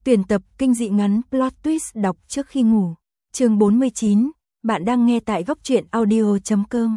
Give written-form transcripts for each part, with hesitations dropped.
Tuyển tập kinh dị ngắn plot twist đọc trước khi ngủ. Chương 49, bạn đang nghe tại góc truyện audio.com.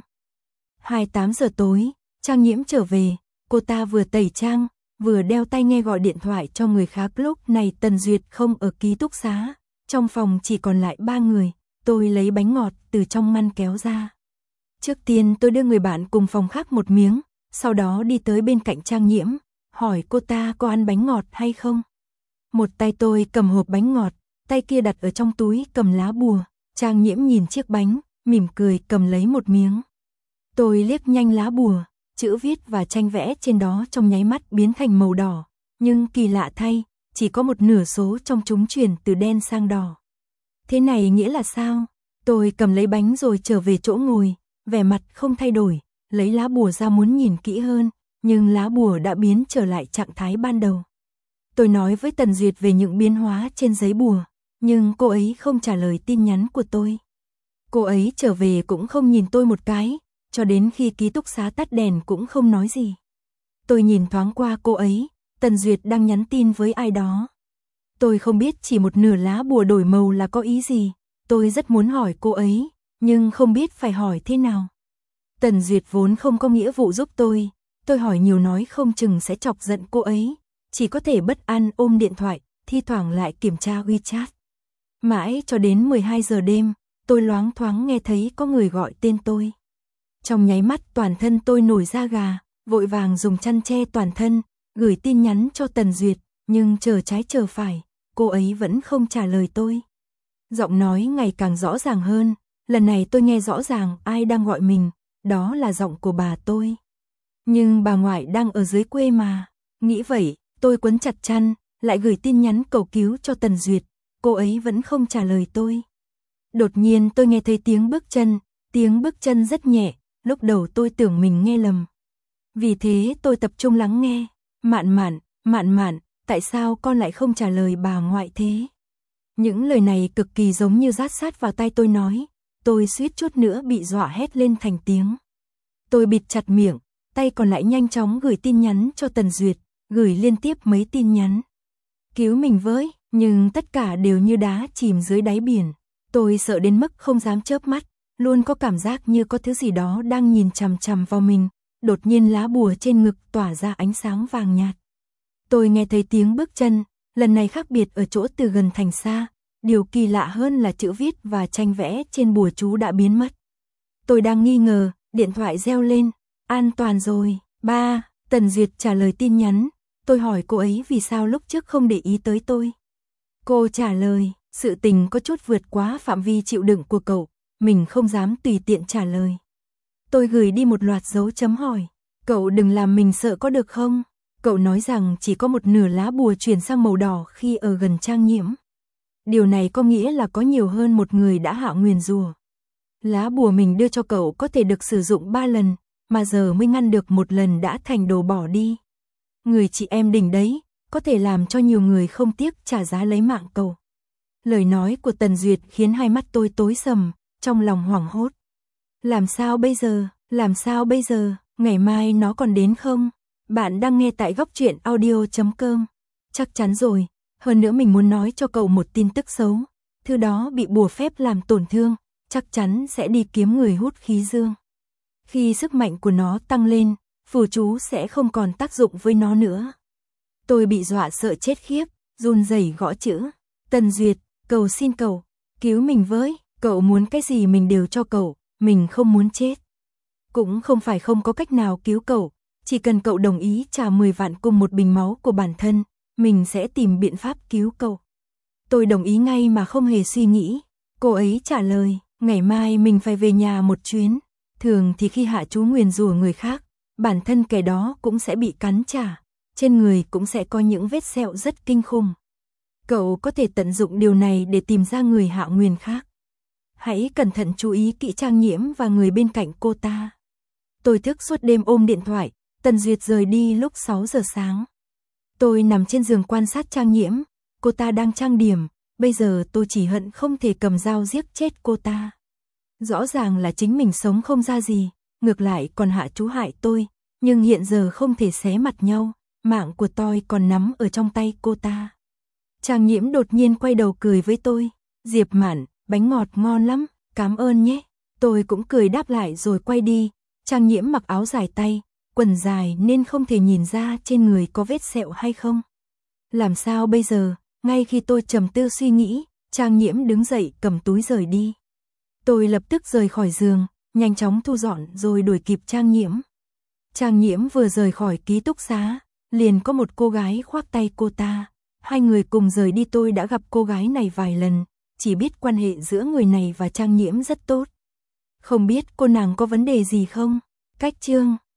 28 giờ tối, Trang Nhiễm trở về, cô ta vừa tẩy trang, vừa đeo tai nghe gọi điện thoại cho người khác. Lúc này Tần Duyệt không ở ký túc xá, trong phòng chỉ còn lại 3 người, tôi lấy bánh ngọt từ trong ngăn kéo ra. Trước tiên tôi đưa người bạn cùng phòng khác một miếng, sau đó đi tới bên cạnh Trang Nhiễm, hỏi cô ta có ăn bánh ngọt hay không. Một tay tôi cầm hộp bánh ngọt, tay kia đặt ở trong túi cầm lá bùa. Trang Nhiễm nhìn chiếc bánh, mỉm cười cầm lấy một miếng. Tôi liếc nhanh lá bùa, chữ viết và tranh vẽ trên đó trong nháy mắt biến thành màu đỏ. Nhưng kỳ lạ thay, chỉ có một nửa số trong chúng chuyển từ đen sang đỏ. Thế này nghĩa là sao? Tôi cầm lấy bánh rồi trở về chỗ ngồi, vẻ mặt không thay đổi, lấy lá bùa ra muốn nhìn kỹ hơn, nhưng lá bùa đã biến trở lại trạng thái ban đầu. Tôi nói với Tần Duyệt về những biến hóa trên giấy bùa, nhưng cô ấy không trả lời tin nhắn của tôi. Cô ấy trở về cũng không nhìn tôi một cái, cho đến khi ký túc xá tắt đèn cũng không nói gì. Tôi nhìn thoáng qua cô ấy, Tần Duyệt đang nhắn tin với ai đó. Tôi không biết chỉ một nửa lá bùa đổi màu là có ý gì, tôi rất muốn hỏi cô ấy, nhưng không biết phải hỏi thế nào. Tần Duyệt vốn không có nghĩa vụ giúp tôi hỏi nhiều nói không chừng sẽ chọc giận cô ấy. Chỉ có thể bất an ôm điện thoại, thi thoảng lại kiểm tra WeChat. Mãi cho đến 12 giờ đêm, tôi loáng thoáng nghe thấy có người gọi tên tôi. Trong nháy mắt toàn thân tôi nổi da gà, vội vàng dùng chăn che toàn thân, gửi tin nhắn cho Tần Duyệt, nhưng chờ trái chờ phải, cô ấy vẫn không trả lời tôi. Giọng nói ngày càng rõ ràng hơn, lần này tôi nghe rõ ràng ai đang gọi mình, đó là giọng của bà tôi. Nhưng bà ngoại đang ở dưới quê mà, nghĩ vậy. Tôi quấn chặt chăn, lại gửi tin nhắn cầu cứu cho Tần Duyệt, cô ấy vẫn không trả lời tôi. Đột nhiên tôi nghe thấy tiếng bước chân rất nhẹ, lúc đầu tôi tưởng mình nghe lầm. Vì thế tôi tập trung lắng nghe, Mạn, tại sao con lại không trả lời bà ngoại thế? Những lời này cực kỳ giống như rát sát vào tai tôi nói, tôi suýt chút nữa bị dọa hét lên thành tiếng. Tôi bịt chặt miệng, tay còn lại nhanh chóng gửi tin nhắn cho Tần Duyệt. Gửi liên tiếp mấy tin nhắn. Cứu mình với, nhưng tất cả đều như đá chìm dưới đáy biển. Tôi sợ đến mức không dám chớp mắt, luôn có cảm giác như có thứ gì đó đang nhìn chằm chằm vào mình. Đột nhiên lá bùa trên ngực tỏa ra ánh sáng vàng nhạt. Tôi nghe thấy tiếng bước chân, lần này khác biệt ở chỗ từ gần thành xa. Điều kỳ lạ hơn là chữ viết và tranh vẽ trên bùa chú đã biến mất. Tôi đang nghi ngờ, điện thoại reo lên. An toàn rồi, ba. Tần Duyệt trả lời tin nhắn. Tôi hỏi cô ấy vì sao lúc trước không để ý tới tôi. Cô trả lời, sự tình có chút vượt quá phạm vi chịu đựng của cậu, mình không dám tùy tiện trả lời. Tôi gửi đi một loạt dấu chấm hỏi, cậu đừng làm mình sợ có được không? Cậu nói rằng chỉ có một nửa lá bùa chuyển sang màu đỏ khi ở gần Trang Nhiễm. Điều này có nghĩa là có nhiều hơn một người đã hạ nguyền rủa. Lá bùa mình đưa cho cậu có thể được sử dụng 3 lần, mà giờ mới ngăn được một lần đã thành đồ bỏ đi. Người chị em đỉnh đấy, có thể làm cho nhiều người không tiếc trả giá lấy mạng cậu. Lời nói của Tần Duyệt khiến hai mắt tôi tối sầm, trong lòng hoảng hốt. Làm sao bây giờ, ngày mai nó còn đến không? Bạn đang nghe tại góc truyện audio.com. Chắc chắn rồi, hơn nữa mình muốn nói cho cậu một tin tức xấu. Thứ đó bị bùa phép làm tổn thương, chắc chắn sẽ đi kiếm người hút khí dương. Khi sức mạnh của nó tăng lên, phù chú sẽ không còn tác dụng với nó nữa. Tôi bị dọa sợ chết khiếp, run rẩy gõ chữ. Tần Duyệt, cầu xin cậu, cứu mình với, cậu muốn cái gì mình đều cho cậu, mình không muốn chết. Cũng không phải không có cách nào cứu cậu, chỉ cần cậu đồng ý trả 10 vạn cùng một bình máu của bản thân, mình sẽ tìm biện pháp cứu cậu. Tôi đồng ý ngay mà không hề suy nghĩ. Cô ấy trả lời, ngày mai mình phải về nhà một chuyến. Thường thì khi hạ chú nguyền rủa người khác, bản thân kẻ đó cũng sẽ bị cắn trả, trên người cũng sẽ có những vết sẹo rất kinh khủng. Cậu có thể tận dụng điều này để tìm ra người hạ nguyền khác. Hãy cẩn thận chú ý kỹ Trang Nhiễm và người bên cạnh cô ta. Tôi thức suốt đêm ôm điện thoại, Tần Duyệt rời đi lúc 6 giờ sáng. Tôi nằm trên giường quan sát Trang Nhiễm, cô ta đang trang điểm, bây giờ tôi chỉ hận không thể cầm dao giết chết cô ta. Rõ ràng là chính mình sống không ra gì, ngược lại còn hạ chú hại tôi, nhưng hiện giờ không thể xé mặt nhau, mạng của tôi còn nắm ở trong tay cô ta. Trang Nhiễm đột nhiên quay đầu cười với tôi. Diệp Mạn, bánh ngọt ngon lắm, cảm ơn nhé. Tôi cũng cười đáp lại rồi quay đi. Trang Nhiễm mặc áo dài tay, quần dài nên không thể nhìn ra trên người có vết sẹo hay không. Làm sao bây giờ? Ngay khi tôi trầm tư suy nghĩ, Trang Nhiễm đứng dậy cầm túi rời đi. Tôi lập tức rời khỏi giường, nhanh chóng thu dọn rồi đuổi kịp Trang Nhiễm. Trang Nhiễm vừa rời khỏi ký túc xá, liền có một cô gái khoác tay cô ta. Hai người cùng rời đi. Tôi đã gặp cô gái này vài lần, chỉ biết quan hệ giữa người này và Trang Nhiễm rất tốt. Không biết cô nàng có vấn đề gì không? Cách chương